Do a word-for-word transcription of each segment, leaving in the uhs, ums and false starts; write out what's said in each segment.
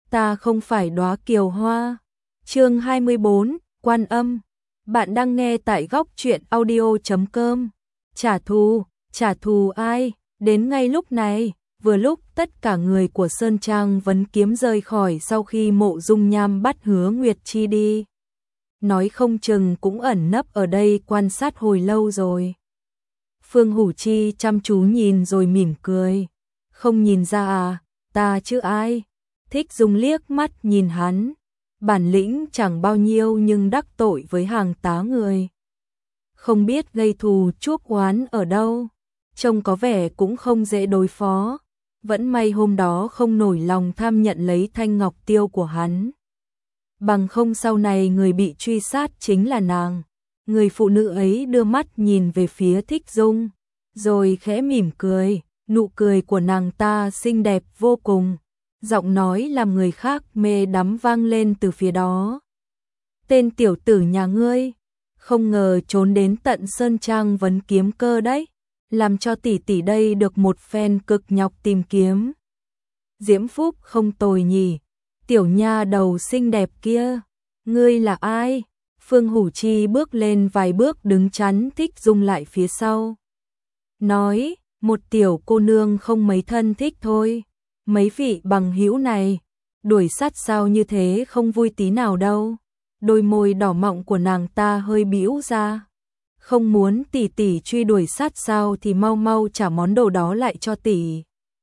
ta không phải đóa kiều hoa. Chương hai mươi bốn, Quan Âm. Bạn đang nghe tại góc truyện audio chấm com. Trả thù, trả thù ai? Đến ngay lúc này, vừa lúc tất cả người của Sơn Trang Vấn Kiếm rời khỏi sau khi Mộ Dung Nham bắt Hứa Nguyệt Chi đi. Nói không chừng cũng ẩn nấp ở đây quan sát hồi lâu rồi. Phương Hủ Chi chăm chú nhìn rồi mỉm cười. Không nhìn ra à, ta chứ ai? Thích Dung liếc mắt nhìn hắn. Bản lĩnh chẳng bao nhiêu nhưng đắc tội với hàng tá người. Không biết gây thù chuốc oán ở đâu. Trông có vẻ cũng không dễ đối phó. Vẫn may hôm đó không nổi lòng tham nhận lấy thanh ngọc tiêu của hắn. Bằng không sau này người bị truy sát chính là nàng. Người phụ nữ ấy đưa mắt nhìn về phía Thích Dung, rồi khẽ mỉm cười, nụ cười của nàng ta xinh đẹp vô cùng, giọng nói làm người khác mê đắm vang lên từ phía đó. Tên tiểu tử nhà ngươi, không ngờ trốn đến tận Sơn Trang Vấn Kiếm cơ đấy, làm cho tỷ tỷ đây được một phen cực nhọc tìm kiếm. Diễm phúc không tồi nhỉ, tiểu nha đầu xinh đẹp kia, ngươi là ai? Phương Hủ Chi bước lên vài bước đứng chắn Thích Dung lại phía sau. Nói, một tiểu cô nương không mấy thân thích thôi. Mấy vị bằng hữu này, đuổi sát sao như thế không vui tí nào đâu. Đôi môi đỏ mọng của nàng ta hơi bĩu ra. Không muốn tỷ tỷ truy đuổi sát sao thì mau mau trả món đồ đó lại cho tỷ.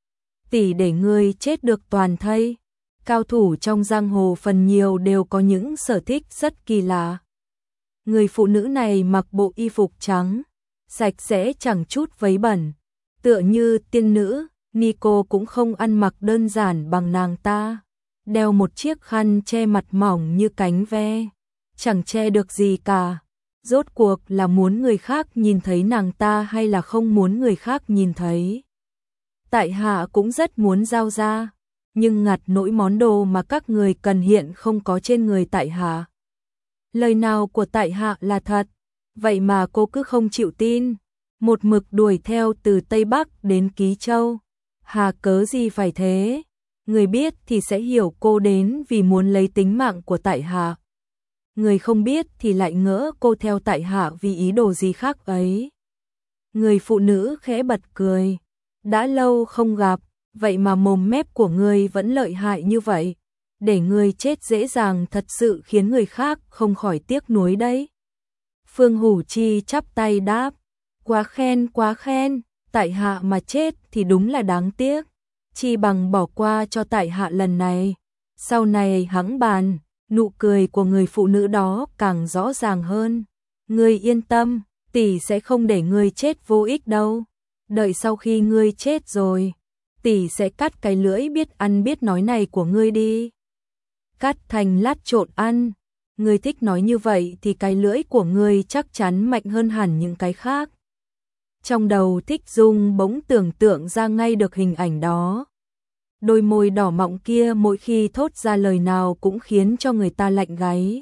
Tỷ để ngươi chết được toàn thây. Cao thủ trong giang hồ phần nhiều đều có những sở thích rất kỳ lạ. Người phụ nữ này mặc bộ y phục trắng, sạch sẽ chẳng chút vấy bẩn, tựa như tiên nữ. Nico cũng không ăn mặc đơn giản bằng nàng ta, đeo một chiếc khăn che mặt mỏng như cánh ve, chẳng che được gì cả. Rốt cuộc là muốn người khác nhìn thấy nàng ta hay là không muốn người khác nhìn thấy? Tại hạ cũng rất muốn giao ra, nhưng ngặt nỗi món đồ mà các người cần hiện không có trên người tại hạ. Lời nào của tại hạ là thật, vậy mà cô cứ không chịu tin, một mực đuổi theo từ Tây Bắc đến Ký Châu. Hà cớ gì phải thế? Người biết thì sẽ hiểu cô đến vì muốn lấy tính mạng của tại hạ. Người không biết thì lại ngỡ cô theo tại hạ vì ý đồ gì khác ấy. Người phụ nữ khẽ bật cười. Đã lâu không gặp, vậy mà mồm mép của ngươi vẫn lợi hại như vậy. Để ngươi chết dễ dàng thật sự khiến người khác không khỏi tiếc nuối đấy. Phương Hủ Chi chắp tay đáp. Quá khen, quá khen. Tại hạ mà chết thì đúng là đáng tiếc, chi bằng bỏ qua cho tại hạ lần này, sau này hẵng bàn. Nụ cười của người phụ nữ đó càng rõ ràng hơn. Ngươi yên tâm, tỷ sẽ không để ngươi chết vô ích đâu. Đợi sau khi ngươi chết rồi, tỷ sẽ cắt cái lưỡi biết ăn biết nói này của ngươi đi. Cắt thành lát trộn ăn. Ngươi thích nói như vậy thì cái lưỡi của ngươi chắc chắn mạnh hơn hẳn những cái khác. Trong đầu Thích Dung bỗng tưởng tượng ra ngay được hình ảnh đó. Đôi môi đỏ mọng kia mỗi khi thốt ra lời nào cũng khiến cho người ta lạnh gáy.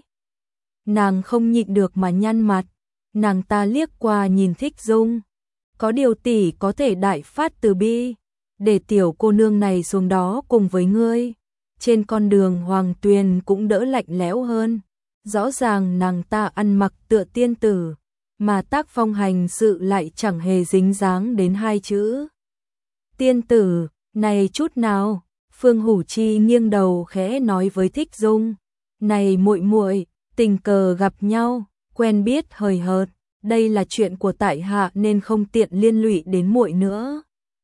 Nàng không nhịn được mà nhăn mặt, nàng ta liếc qua nhìn Thích Dung. Có điều tỷ có thể đại phát từ bi, để tiểu cô nương này xuống đó cùng với ngươi. Trên con đường Hoàng Tuyền cũng đỡ lạnh lẽo hơn. Rõ ràng nàng ta ăn mặc tựa tiên tử, mà tác phong hành sự lại chẳng hề dính dáng đến hai chữ tiên tử này chút nào. Phương Hủ Chi nghiêng đầu khẽ nói với Thích Dung, này muội muội, tình cờ gặp nhau, quen biết hời hợt, đây là chuyện của tại hạ nên không tiện liên lụy đến muội nữa.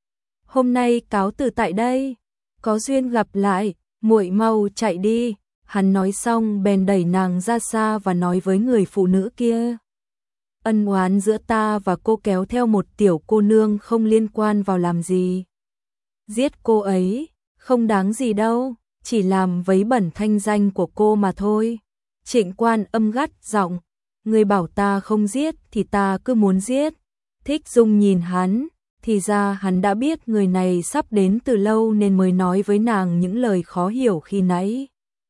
Hôm nay cáo từ tại đây, có duyên gặp lại, muội mau chạy đi. Hắn nói xong bèn đẩy nàng ra xa và nói với người phụ nữ kia. Ân oán giữa ta và cô kéo theo một tiểu cô nương không liên quan vào làm gì. Giết cô ấy, không đáng gì đâu, chỉ làm vấy bẩn thanh danh của cô mà thôi. Trịnh Quan Âm gắt giọng, người bảo ta không giết thì ta cứ muốn giết. Thích Dung nhìn hắn, thì ra hắn đã biết người này sắp đến từ lâu nên mới nói với nàng những lời khó hiểu khi nãy.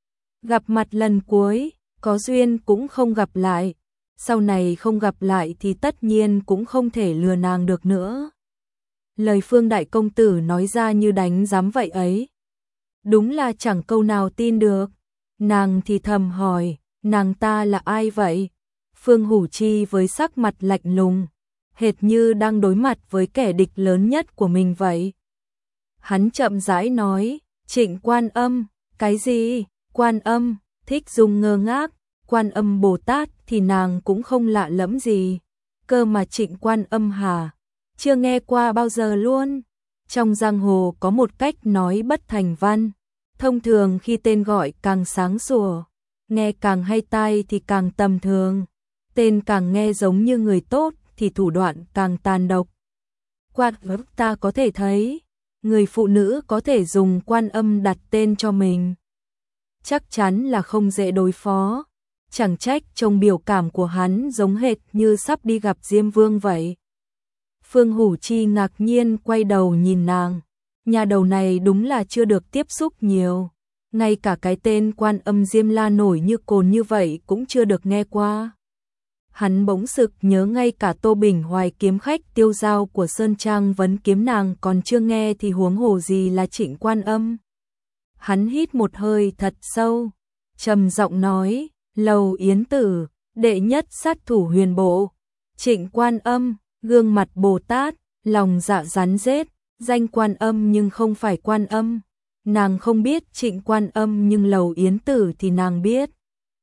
Gặp mặt lần cuối, có duyên cũng không gặp lại. Sau này không gặp lại thì tất nhiên cũng không thể lừa nàng được nữa. Lời Phương đại công tử nói ra như đánh giám vậy ấy. đúng là chẳng câu nào tin được. Nàng thì thầm hỏi, nàng ta là ai vậy? Phương Hủ Chi với sắc mặt lạnh lùng, hệt như đang đối mặt với kẻ địch lớn nhất của mình vậy. Hắn chậm rãi nói, Trịnh Quan Âm. Cái gì? Quan Âm? Thích Dung ngơ ngác. Quan Âm Bồ Tát thì nàng cũng không lạ lẫm gì. Cơ mà Trịnh Quan Âm hả? Chưa nghe qua bao giờ luôn. Trong giang hồ có một cách nói bất thành văn. Thông thường khi tên gọi càng sáng sủa, nghe càng hay tai thì càng tầm thường. Tên càng nghe giống như người tốt thì thủ đoạn càng tàn độc. Qua ta có thể thấy, người phụ nữ có thể dùng Quan Âm đặt tên cho mình, chắc chắn là không dễ đối phó. Chẳng trách trông biểu cảm của hắn giống hệt như sắp đi gặp Diêm Vương vậy. Phương Hủ Chi ngạc nhiên quay đầu nhìn nàng. Nhà đầu này đúng là chưa được tiếp xúc nhiều. Ngay cả cái tên Quan Âm Diêm La nổi như cồn như vậy cũng chưa được nghe qua. Hắn bỗng sực nhớ ngay cả Tô Bình Hoài kiếm khách tiêu dao của Sơn Trang vấn kiếm nàng còn chưa nghe thì huống hồ gì là Trịnh Quan Âm. Hắn hít một hơi thật sâu, trầm giọng nói, Lầu Yến Tử, đệ nhất sát thủ huyền bộ, Trịnh Quan Âm, gương mặt Bồ Tát, lòng dạ rắn rết, danh Quan Âm nhưng không phải Quan Âm. Nàng không biết Trịnh Quan Âm nhưng Lầu Yến Tử thì nàng biết.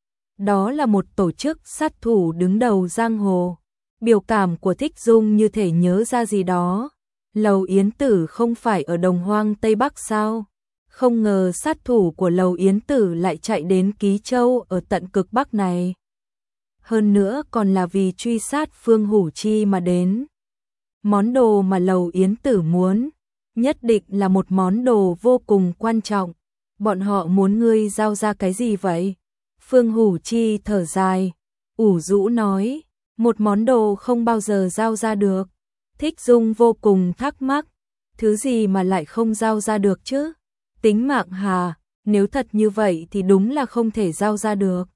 Đó là một tổ chức sát thủ đứng đầu giang hồ. Biểu cảm của Thích Dung như thể nhớ ra gì đó. Lầu Yến Tử không phải ở Đồng Hoang Tây Bắc sao? Không ngờ sát thủ của Lầu Yến Tử lại chạy đến Ký Châu ở tận cực Bắc này. Hơn nữa còn là vì truy sát Phương Hủ Chi mà đến. Món đồ mà Lầu Yến Tử muốn, nhất định là một món đồ vô cùng quan trọng. Bọn họ muốn ngươi giao ra cái gì vậy? Phương Hủ Chi thở dài, ủ rũ nói, một món đồ không bao giờ giao ra được. Thích Dung vô cùng thắc mắc, thứ gì mà lại không giao ra được chứ? Tính mạng hà, nếu thật như vậy thì đúng là không thể giao ra được.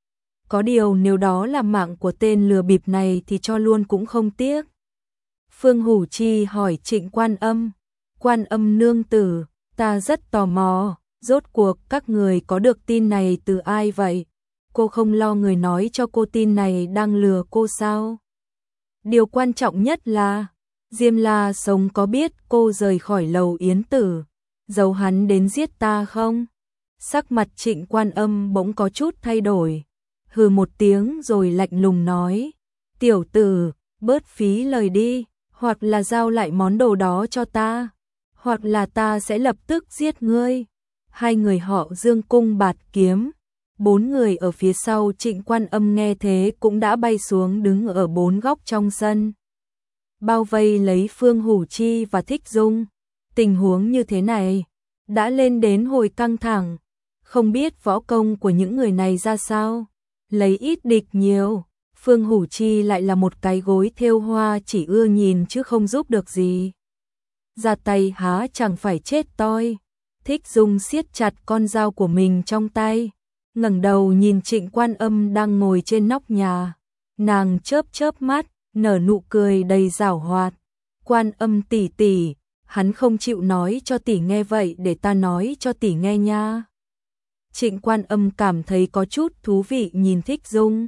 Có điều nếu đó là mạng của tên lừa bịp này thì cho luôn cũng không tiếc. Phương Hủ Chi hỏi Trịnh Quan Âm, Quan Âm nương tử, ta rất tò mò, rốt cuộc các người có được tin này từ ai vậy? Cô không lo người nói cho cô tin này đang lừa cô sao? Điều quan trọng nhất là, Diêm La Sống có biết cô rời khỏi Lầu Yến Tử, giấu hắn đến giết ta không? Sắc mặt Trịnh Quan Âm bỗng có chút thay đổi, hừ một tiếng rồi lạnh lùng nói, tiểu tử, bớt phí lời đi, hoặc là giao lại món đồ đó cho ta, hoặc là ta sẽ lập tức giết ngươi. Hai người họ dương cung bạt kiếm, bốn người ở phía sau Trịnh Quan Âm nghe thế cũng đã bay xuống đứng ở bốn góc trong sân, bao vây lấy Phương Hủ Chi và Thích Dung. Tình huống như thế này đã lên đến hồi căng thẳng, không biết võ công của những người này ra sao, lấy ít địch nhiều. Phương Hủ Chi lại là một cái gối thêu hoa chỉ ưa nhìn chứ không giúp được gì. Ra tay há chẳng phải chết toi. Thích Dung siết chặt con dao của mình trong tay, ngẩng đầu nhìn Trịnh Quan Âm đang ngồi trên nóc nhà. Nàng chớp chớp mắt, nở nụ cười đầy giảo hoạt. Quan Âm tỷ tỷ, hắn không chịu nói cho tỷ nghe vậy để ta nói cho tỷ nghe nha. Trịnh Quan Âm cảm thấy có chút thú vị nhìn Thích Dung.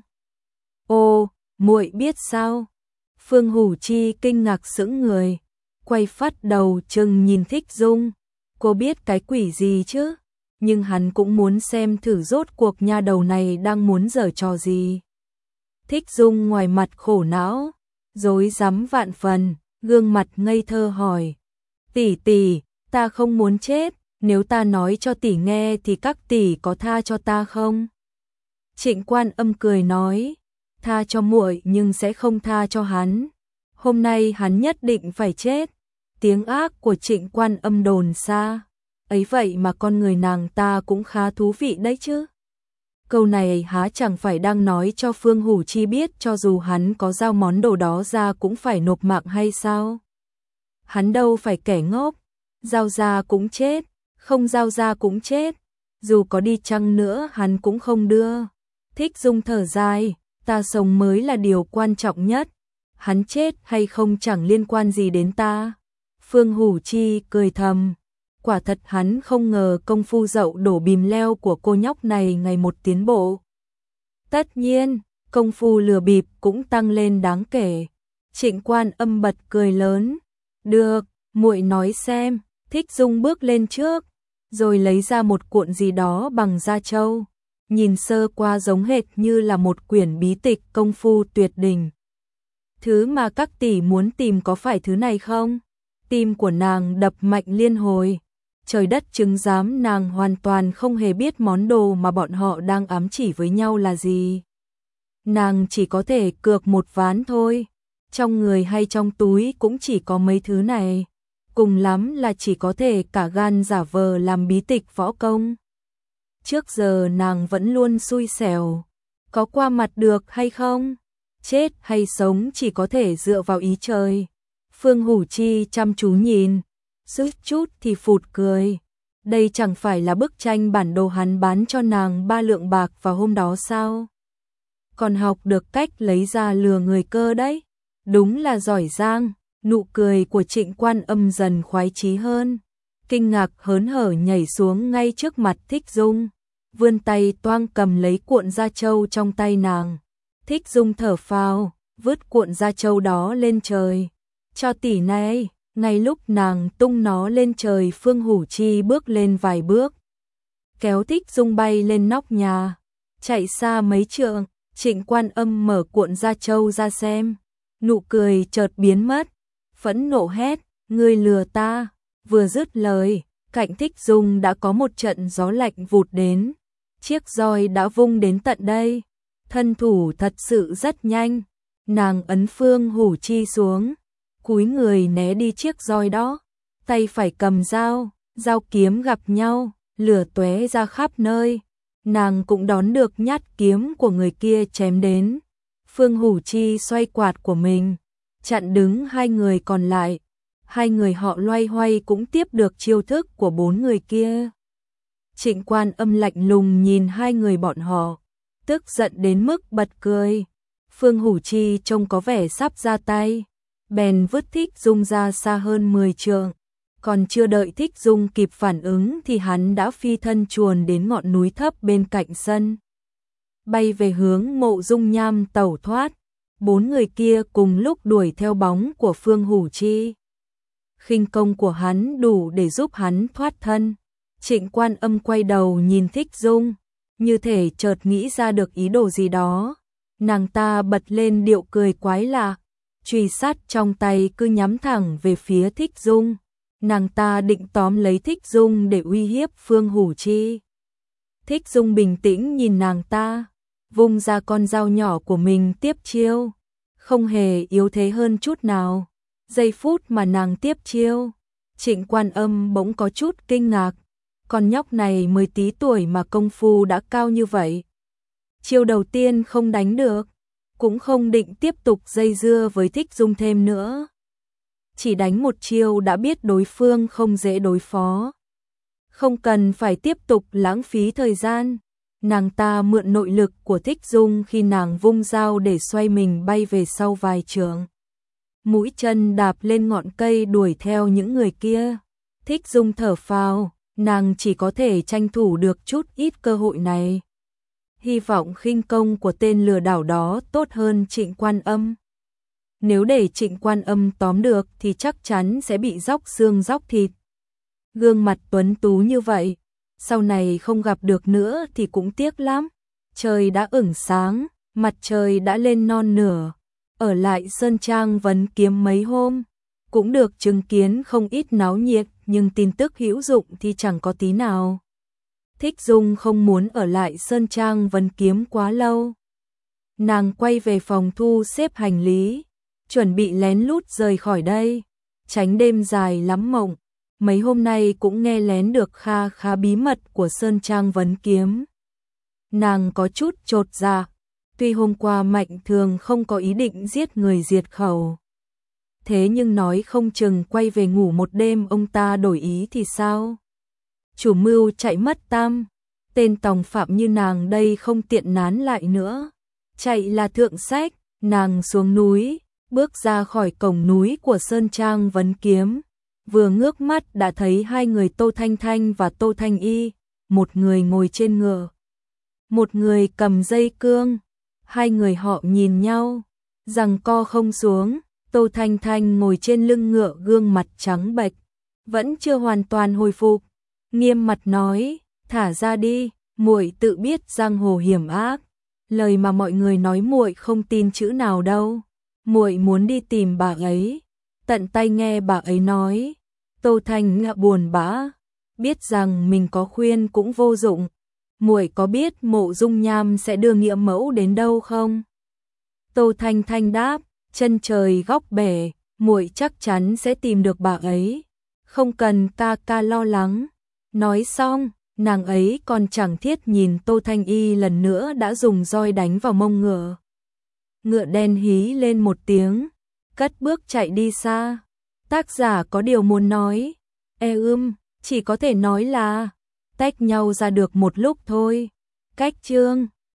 Ô, muội biết sao? Phương Hủ Chi kinh ngạc sững người, quay phát đầu chừng nhìn Thích Dung. Cô biết cái quỷ gì chứ? Nhưng hắn cũng muốn xem thử rốt cuộc nha đầu này đang muốn giở trò gì. Thích Dung ngoài mặt khổ não, rối rắm vạn phần, gương mặt ngây thơ hỏi, tỷ tỷ, ta không muốn chết, nếu ta nói cho tỷ nghe thì các tỷ có tha cho ta không? Trịnh Quan Âm cười nói, tha cho muội nhưng sẽ không tha cho hắn. Hôm nay hắn nhất định phải chết. Tiếng ác của Trịnh Quan Âm đồn xa, ấy vậy mà con người nàng ta cũng khá thú vị đấy chứ. Câu này há chẳng phải đang nói cho Phương Hủ Chi biết cho dù hắn có giao món đồ đó ra cũng phải nộp mạng hay sao? Hắn đâu phải kẻ ngốc, giao ra cũng chết, không giao ra cũng chết, dù có đi chăng nữa hắn cũng không đưa. Thích Dung thở dài, ta sống mới là điều quan trọng nhất, hắn chết hay không chẳng liên quan gì đến ta. Phương Hủ Chi cười thầm, Quả thật hắn không ngờ công phu dậu đổ bìm leo của cô nhóc này ngày một tiến bộ. Tất nhiên, công phu lừa bịp cũng tăng lên đáng kể. Trịnh Quan Âm bật cười lớn. Được, muội nói xem. Thích Dung bước lên trước, rồi lấy ra một cuộn gì đó bằng da trâu. Nhìn sơ qua giống hệt như là một quyển bí tịch công phu tuyệt đỉnh. Thứ mà các tỷ muốn tìm có phải thứ này không? Tim của nàng đập mạnh liên hồi. Trời đất chứng giám nàng hoàn toàn không hề biết món đồ mà bọn họ đang ám chỉ với nhau là gì. Nàng chỉ có thể cược một ván thôi. Trong người hay trong túi cũng chỉ có mấy thứ này. Cùng lắm là chỉ có thể cả gan giả vờ làm bí tịch võ công. Trước giờ nàng vẫn luôn xui xẻo. Có qua mặt được hay không? Chết hay sống chỉ có thể dựa vào ý trời. Phương Hủ Chi chăm chú nhìn, suýt chút thì phụt cười. Đây chẳng phải là bức tranh bản đồ hắn bán cho nàng ba lượng bạc vào hôm đó sao? Còn học được cách lấy ra lừa người cơ đấy. Đúng là giỏi giang. Nụ cười của Trịnh Quan Âm dần khoái chí hơn. Kinh ngạc hớn hở nhảy xuống ngay trước mặt Thích Dung. Vươn tay toang cầm lấy cuộn da trâu trong tay nàng. Thích Dung thở phào, vứt cuộn da trâu đó lên trời. Cho tỷ này, ngay lúc nàng tung nó lên trời, Phương Hủ Chi bước lên vài bước. Kéo Thích Dung bay lên nóc nhà. Chạy xa mấy trượng, Trịnh Quan Âm mở cuộn da trâu ra xem. Nụ cười chợt biến mất. Phẫn nộ hét, ngươi lừa ta. Vừa dứt lời, cạnh Thích Dung đã có một trận gió lạnh vụt đến. Chiếc roi đã vung đến tận đây. Thân thủ thật sự rất nhanh. Nàng ấn Phương Hủ Chi xuống, cúi người né đi chiếc roi đó. Tay phải cầm dao, dao kiếm gặp nhau, lửa tóe ra khắp nơi. Nàng cũng đón được nhát kiếm của người kia chém đến. Phương Hủ Chi xoay quạt của mình, chặn đứng hai người còn lại. Hai người họ loay hoay cũng tiếp được chiêu thức của bốn người kia. Trịnh Quan Âm lạnh lùng nhìn hai người bọn họ, tức giận đến mức bật cười. Phương Hủ Chi trông có vẻ sắp ra tay, bèn vứt Thích Dung ra xa hơn mười trượng. Còn chưa đợi Thích Dung kịp phản ứng thì hắn đã phi thân chuồn đến ngọn núi thấp bên cạnh sân, bay về hướng Mộ Dung Nham tẩu thoát. Bốn người kia cùng lúc đuổi theo bóng của Phương Hủ Chi. Khinh công của hắn đủ để giúp hắn thoát thân. Trịnh Quan Âm quay đầu nhìn Thích Dung, như thể chợt nghĩ ra được ý đồ gì đó. Nàng ta bật lên điệu cười quái lạ, chùy sắt trong tay cứ nhắm thẳng về phía Thích Dung. Nàng ta định tóm lấy Thích Dung để uy hiếp Phương Hủ Chi. Thích Dung bình tĩnh nhìn nàng ta, vung ra con dao nhỏ của mình tiếp chiêu, không hề yếu thế hơn chút nào. Giây phút mà nàng tiếp chiêu, Trịnh Quan Âm bỗng có chút kinh ngạc. Con nhóc này mới tí tuổi mà công phu đã cao như vậy. Chiêu đầu tiên không đánh được, cũng không định tiếp tục dây dưa với Thích Dung thêm nữa. Chỉ đánh một chiêu đã biết đối phương không dễ đối phó. Không cần phải tiếp tục lãng phí thời gian. Nàng ta mượn nội lực của Thích Dung khi nàng vung dao để xoay mình bay về sau vài trượng. Mũi chân đạp lên ngọn cây đuổi theo những người kia. Thích Dung thở phào, nàng chỉ có thể tranh thủ được chút ít cơ hội này. Hy vọng khinh công của tên lừa đảo đó tốt hơn Trịnh Quan Âm. Nếu để Trịnh Quan Âm tóm được thì chắc chắn sẽ bị róc xương róc thịt. Gương mặt tuấn tú như vậy, sau này không gặp được nữa thì cũng tiếc lắm. Trời đã ửng sáng, mặt trời đã lên non nửa. Ở lại Sơn Trang Vấn Kiếm mấy hôm, cũng được chứng kiến không ít náo nhiệt, nhưng tin tức hữu dụng thì chẳng có tí nào. Thích Dung không muốn ở lại Sơn Trang Vấn Kiếm quá lâu. Nàng quay về phòng thu xếp hành lý, chuẩn bị lén lút rời khỏi đây, tránh đêm dài lắm mộng. Mấy hôm nay cũng nghe lén được kha khá bí mật của Sơn Trang Vấn Kiếm. Nàng có chút chột dạ, tuy hôm qua Mạnh Thường không có ý định giết người diệt khẩu. Thế nhưng nói không chừng quay về ngủ một đêm ông ta đổi ý thì sao? Chủ mưu chạy mất tăm, tên tòng phạm như nàng đây không tiện nán lại nữa. Chạy là thượng sách, nàng xuống núi, bước ra khỏi cổng núi của Sơn Trang Vấn Kiếm. vừa ngước mắt đã thấy hai người Tô Thanh Thanh và Tô Thanh Y, một người ngồi trên ngựa, một người cầm dây cương. Hai người họ nhìn nhau, giằng co không xuống. Tô Thanh Thanh ngồi trên lưng ngựa, gương mặt trắng bệch, vẫn chưa hoàn toàn hồi phục, nghiêm mặt nói: "Thả ra đi, muội tự biết giang hồ hiểm ác, lời mà mọi người nói muội không tin chữ nào đâu. Muội muốn đi tìm bà ấy." Tận tay nghe bà ấy nói, Tô Thanh ngạ buồn bã, biết rằng mình có khuyên cũng vô dụng. "Muội có biết Mộ Dung Nham sẽ đưa nghĩa mẫu đến đâu không?" Tô Thanh Thanh đáp: "Chân trời góc bể, muội chắc chắn sẽ tìm được bà ấy, không cần ca ca lo lắng." Nói xong, nàng ấy còn chẳng thiết nhìn Tô Thanh Y lần nữa đã dùng roi đánh vào mông ngựa. Ngựa đen hí lên một tiếng, cất bước chạy đi xa. Tác giả có điều muốn nói, e ưm, chỉ có thể nói là tách nhau ra được một lúc thôi. Cách chương